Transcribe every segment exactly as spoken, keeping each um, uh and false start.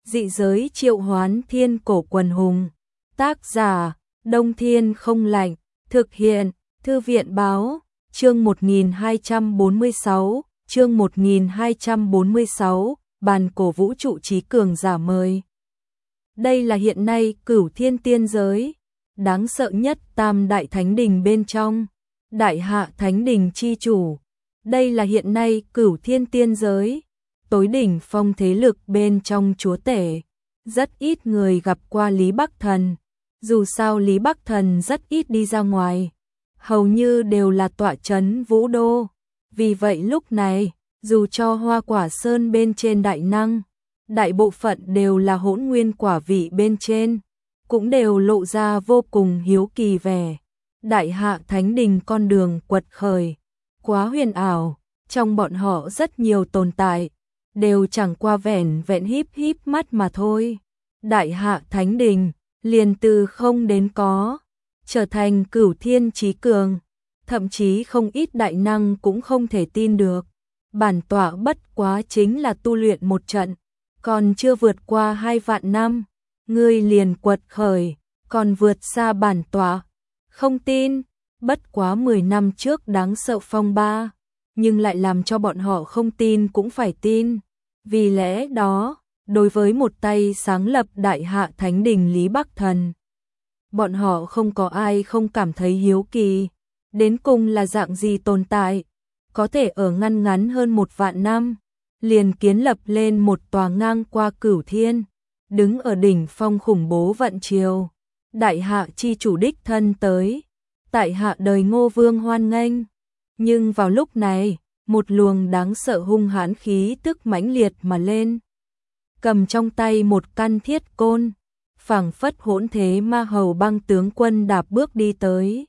Dị giới triệu hoán thiên cổ quần hùng. Tác giả, Đông Thiên không lạnh. Thực hiện, Thư viện báo, chương một nghìn hai trăm bốn mươi sáu, chương một nghìn hai trăm bốn mươi sáu, bàn cổ vũ trụ trí cường giả mời. Đây là hiện nay Cửu Thiên tiên giới, đáng sợ nhất tam đại thánh đình bên trong, đại hạ thánh đình chi chủ. Đây là hiện nay Cửu Thiên tiên giới, tối đỉnh phong thế lực bên trong chúa tể. Rất ít người gặp qua Lý Bắc Thần, dù sao Lý Bắc Thần rất ít đi ra ngoài, hầu như đều là tọa trấn Vũ Đô. Vì vậy lúc này, dù cho Hoa Quả Sơn bên trên đại năng, đại bộ phận đều là Hỗn Nguyên quả vị bên trên, cũng đều lộ ra vô cùng hiếu kỳ vẻ. Đại hạ thánh đình con đường quật khởi, quá huyền ảo, trong bọn họ rất nhiều tồn tại, đều chẳng qua vẻn vẹn híp híp mắt mà thôi. Đại hạ thánh đình, liền từ không đến có, trở thành Cửu Thiên chí cường, thậm chí không ít đại năng cũng không thể tin được. Bản tọa bất quá chính là tu luyện một trận, còn chưa vượt qua hai vạn năm, ngươi liền quật khởi, còn vượt xa bản tọa. Không tin, bất quá mười năm trước đáng sợ phong ba, nhưng lại làm cho bọn họ không tin cũng phải tin. Vì lẽ đó, đối với một tay sáng lập đại hạ thánh đình Lý Bắc Thần, bọn họ không có ai không cảm thấy hiếu kỳ, đến cùng là dạng gì tồn tại, có thể ở ngăn ngắn hơn một vạn năm, liền kiến lập lên một tòa ngang qua cửu thiên, đứng ở đỉnh phong khủng bố vận triều. Đại hạ chi chủ đích thân tới, tại hạ đời Ngô Vương hoan nghênh. Nhưng vào lúc này, một luồng đáng sợ hung hãn khí tức mãnh liệt mà lên, cầm trong tay một căn thiết côn, phảng phất hỗn thế ma hầu băng tướng quân đạp bước đi tới.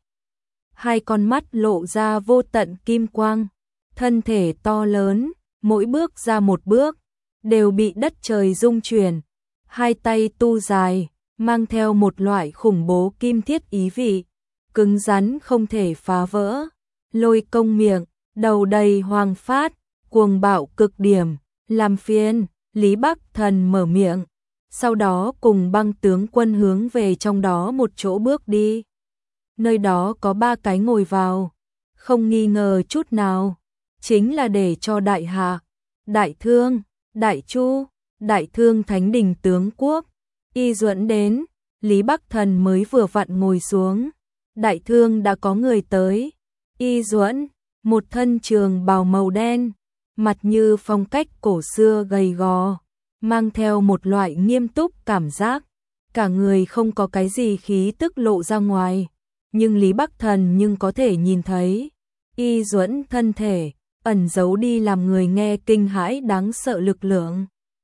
Hai con mắt lộ ra vô tận kim quang, thân thể to lớn, mỗi bước ra một bước, đều bị đất trời rung chuyển. Hai tay tu dài, mang theo một loại khủng bố kim thiết ý vị, cứng rắn không thể phá vỡ. Lôi công miệng, đầu đầy hoàng phát, cuồng bạo cực điểm, làm phiền. Lý Bắc Thần mở miệng, sau đó cùng băng tướng quân hướng về trong đó một chỗ bước đi. Nơi đó có ba cái ngồi vào, không nghi ngờ chút nào, chính là để cho đại hạ, đại thương, đại chu, đại thương thánh đình tướng quốc. Y Duẫn đến, Lý Bắc Thần mới vừa vặn ngồi xuống, đại thương đã có người tới. Y Duẫn, một thân trường bào màu đen, mặt như phong cách cổ xưa gầy gò, mang theo một loại nghiêm túc cảm giác, cả người không có cái gì khí tức lộ ra ngoài, nhưng Lý Bắc Thần nhưng có thể nhìn thấy, Y Duẫn thân thể, ẩn giấu đi làm người nghe kinh hãi đáng sợ lực lượng.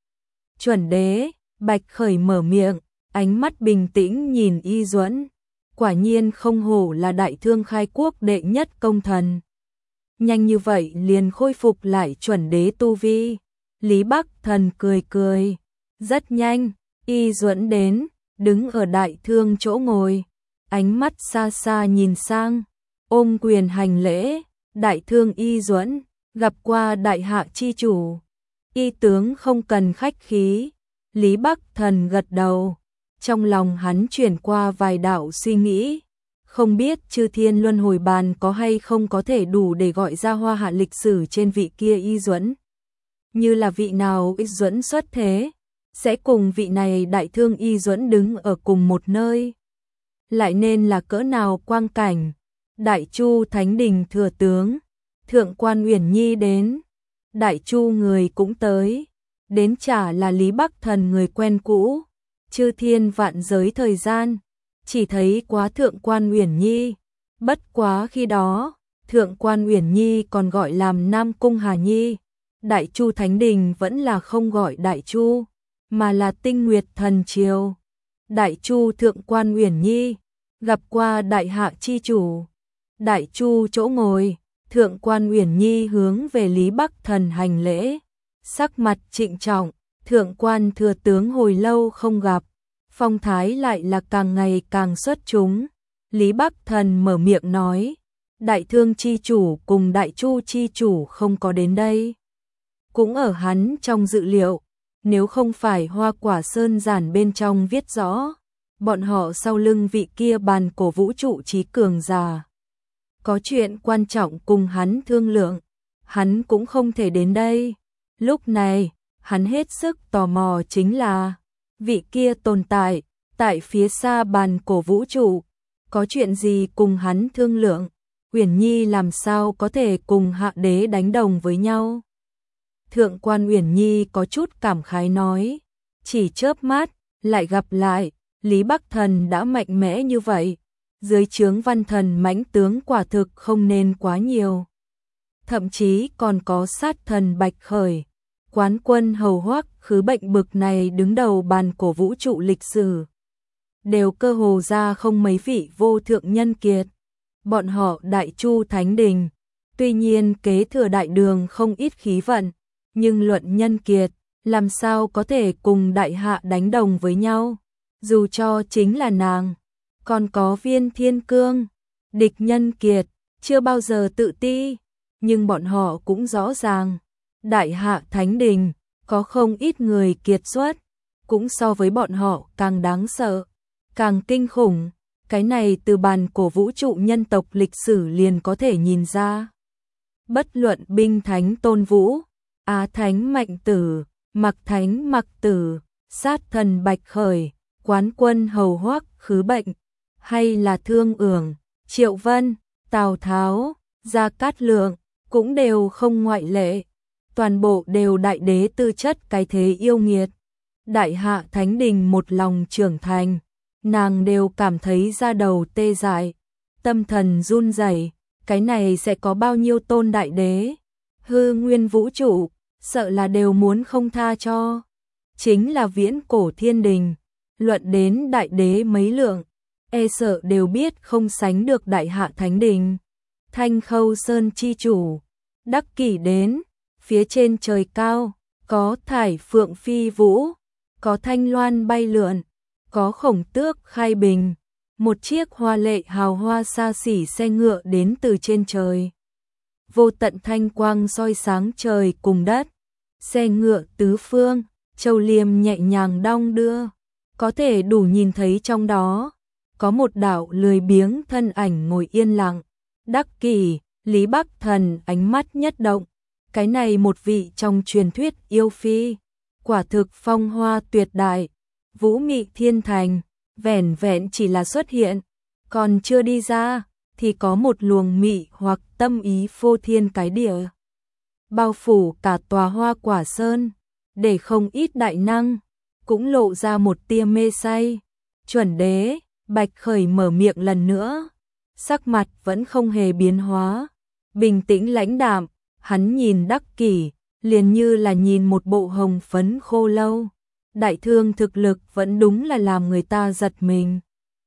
Chuẩn đế, Bạch Khởi mở miệng, ánh mắt bình tĩnh nhìn Y Duẫn, quả nhiên không hổ là đại thương khai quốc đệ nhất công thần. Nhanh như vậy liền khôi phục lại chuẩn đế tu vi. Lý Bắc Thần cười cười. Rất nhanh, Y Duẫn đến, đứng ở đại thương chỗ ngồi, ánh mắt xa xa nhìn sang, ôm quyền hành lễ. Đại thương Y Duẫn, gặp qua đại hạ chi chủ. Y tướng không cần khách khí. Lý Bắc Thần gật đầu, trong lòng hắn chuyển qua vài đạo suy nghĩ. Không biết Chư Thiên Luân Hồi Bàn có hay không có thể đủ để gọi ra hoa hạ lịch sử trên vị kia Y Duẫn. Như là vị nào Y Duẫn xuất thế, sẽ cùng vị này đại thương Y Duẫn đứng ở cùng một nơi. Lại nên là cỡ nào quang cảnh. Đại Chu Thánh Đình thừa tướng, Thượng quan Uyển Nhi đến. Đại Chu người cũng tới, đến chả là Lý Bắc Thần người quen cũ. Chư thiên vạn giới thời gian, chỉ thấy quá Thượng quan Uyển Nhi, bất quá khi đó, Thượng quan Uyển Nhi còn gọi làm Nam Cung Hà Nhi. Đại Chu Thánh Đình vẫn là không gọi Đại Chu, mà là Tinh Nguyệt Thần Triều. Đại Chu Thượng quan Uyển Nhi, gặp qua đại hạ chi chủ. Đại Chu chỗ ngồi, Thượng quan Uyển Nhi hướng về Lý Bắc Thần hành lễ, sắc mặt trịnh trọng. Thượng quan thừa tướng hồi lâu không gặp, phong thái lại là càng ngày càng xuất chúng. Lý Bắc Thần mở miệng nói, đại thương chi chủ cùng đại chu chi chủ không có đến đây. Cũng ở hắn trong dự liệu, nếu không phải Hoa Quả Sơn giản bên trong viết rõ, bọn họ sau lưng vị kia bàn cổ vũ trụ trí cường giả. Có chuyện quan trọng cùng hắn thương lượng, hắn cũng không thể đến đây. Lúc này, hắn hết sức tò mò chính là, vị kia tồn tại, tại phía xa bàn cổ vũ trụ, có chuyện gì cùng hắn thương lượng, Uyển Nhi làm sao có thể cùng hạ đế đánh đồng với nhau. Thượng quan Uyển Nhi có chút cảm khái nói, chỉ chớp mắt, lại gặp lại, Lý Bắc Thần đã mạnh mẽ như vậy, dưới trướng văn thần mãnh tướng quả thực không nên quá nhiều. Thậm chí còn có sát thần Bạch Khởi, quán quân hầu hoắc khứ bệnh bực này đứng đầu bàn cổ vũ trụ lịch sử. Đều cơ hồ ra không mấy vị vô thượng nhân kiệt. Bọn họ Đại Chu Thánh Đình, tuy nhiên kế thừa đại đường không ít khí vận, nhưng luận nhân kiệt, làm sao có thể cùng đại hạ đánh đồng với nhau, dù cho chính là nàng. Còn có Viên Thiên Cương, địch nhân kiệt, chưa bao giờ tự ti, nhưng bọn họ cũng rõ ràng, đại hạ Thánh Đình, có không ít người kiệt xuất, cũng so với bọn họ càng đáng sợ, càng kinh khủng. Cái này từ bàn cổ vũ trụ nhân tộc lịch sử liền có thể nhìn ra. Bất luận binh thánh Tôn Vũ, Á thánh Mạnh Tử, Mặc thánh Mặc Tử, sát thần Bạch Khởi, quán quân hầu hoắc khứ bệnh, hay là Thương Ưởng, Triệu Vân, Tào Tháo, Gia Cát Lượng, cũng đều không ngoại lệ. Toàn bộ đều đại đế tư chất cái thế yêu nghiệt. Đại hạ Thánh Đình một lòng trưởng thành, nàng đều cảm thấy da đầu tê dại, tâm thần run rẩy. Cái này sẽ có bao nhiêu tôn đại đế, hư nguyên vũ trụ, sợ là đều muốn không tha cho. Chính là viễn cổ thiên đình, luận đến đại đế mấy lượng, e sợ đều biết không sánh được đại hạ Thánh Đình. Thanh Khâu Sơn chi chủ, Đắc Kỷ đến, phía trên trời cao, có thải phượng phi vũ, có thanh loan bay lượn, có khổng tước khai bình, một chiếc hoa lệ hào hoa xa xỉ xe ngựa đến từ trên trời. Vô tận thanh quang soi sáng trời cùng đất, xe ngựa tứ phương, châu liêm nhẹ nhàng đong đưa, có thể đủ nhìn thấy trong đó, có một đạo lười biếng thân ảnh ngồi yên lặng. Đắc Kỷ, Lý Bắc Thần ánh mắt nhất động, cái này một vị trong truyền thuyết yêu phi, quả thực phong hoa tuyệt đại, vũ mị thiên thành, vẻn vẹn chỉ là xuất hiện, còn chưa đi ra, thì có một luồng mị hoặc tâm ý phô thiên cái địa, bao phủ cả tòa Hoa Quả Sơn, để không ít đại năng, cũng lộ ra một tia mê say. Chuẩn đế, Bạch Khởi mở miệng lần nữa, sắc mặt vẫn không hề biến hóa, bình tĩnh lãnh đạm, hắn nhìn Đắc Kỷ, liền như là nhìn một bộ hồng phấn khô lâu. Đại thương thực lực vẫn đúng là làm người ta giật mình.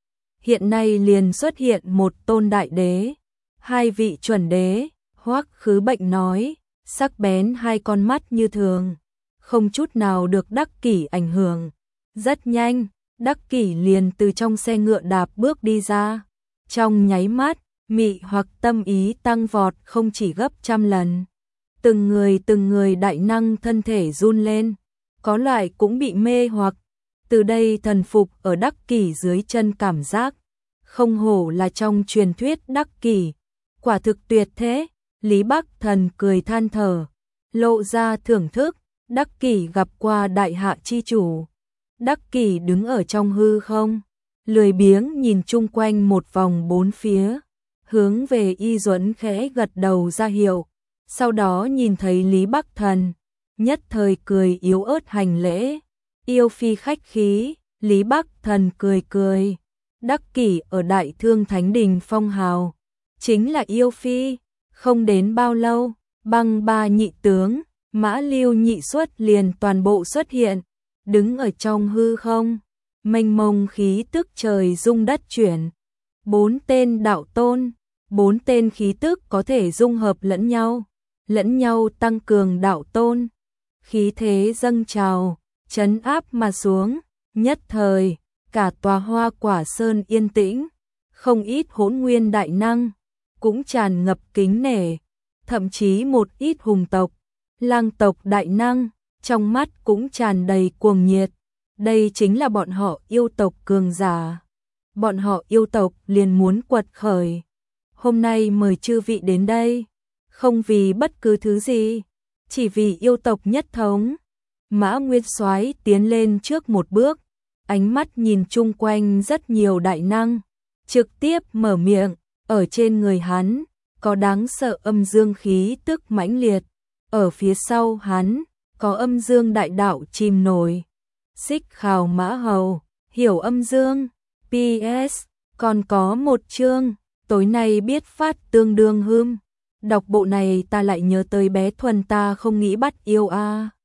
Hiện nay liền xuất hiện một tôn đại đế, hai vị chuẩn đế, hoắc khứ bệnh nói, sắc bén hai con mắt như thường, không chút nào được Đắc Kỷ ảnh hưởng. Rất nhanh, Đắc Kỷ liền từ trong xe ngựa đạp bước đi ra. Trong nháy mắt, mị hoặc tâm ý tăng vọt không chỉ gấp trăm lần. Từng người từng người đại năng thân thể run lên, có loại cũng bị mê hoặc, từ đây thần phục ở Đắc Kỷ dưới chân cảm giác. Không hổ là trong truyền thuyết Đắc Kỷ, quả thực tuyệt thế. Lý Bắc Thần cười than thở, lộ ra thưởng thức. Đắc Kỷ gặp qua đại hạ chi chủ. Đắc Kỷ đứng ở trong hư không, lười biếng nhìn chung quanh một vòng bốn phía, hướng về Y Duẫn khẽ gật đầu ra hiệu, sau đó nhìn thấy Lý Bắc Thần, nhất thời cười yếu ớt hành lễ. Yêu phi khách khí. Lý Bắc Thần cười cười, Đắc Kỷ ở Đại Thương Thánh Đình phong hào, chính là yêu phi. Không đến bao lâu, Băng Ba nhị tướng, Mã Lưu nhị xuất liền toàn bộ xuất hiện, đứng ở trong hư không, mênh mông khí tức trời rung đất chuyển. Bốn tên đạo tôn, bốn tên khí tức có thể dung hợp lẫn nhau, lẫn nhau tăng cường đạo tôn. Khí thế dâng trào, trấn áp mà xuống, nhất thời, cả tòa Hoa Quả Sơn yên tĩnh, không ít hỗn nguyên đại năng, cũng tràn ngập kính nể, thậm chí một ít hùng tộc, lang tộc đại năng, trong mắt cũng tràn đầy cuồng nhiệt. Đây chính là bọn họ yêu tộc cường giả. Bọn họ yêu tộc liền muốn quật khởi. Hôm nay mời chư vị đến đây, không vì bất cứ thứ gì, chỉ vì yêu tộc nhất thống. Mã Nguyên Soái tiến lên trước một bước, ánh mắt nhìn chung quanh rất nhiều đại năng, trực tiếp mở miệng, ở trên người hắn có đáng sợ âm dương khí tức mãnh liệt, ở phía sau hắn có âm dương đại đạo chìm nổi. Xích Khảo Mã Hầu, hiểu âm dương, pê ét, còn có một chương, tối nay biết phát tương đương hưm. Đọc bộ này ta lại nhớ tới bé Thuần ta không nghĩ bắt yêu a.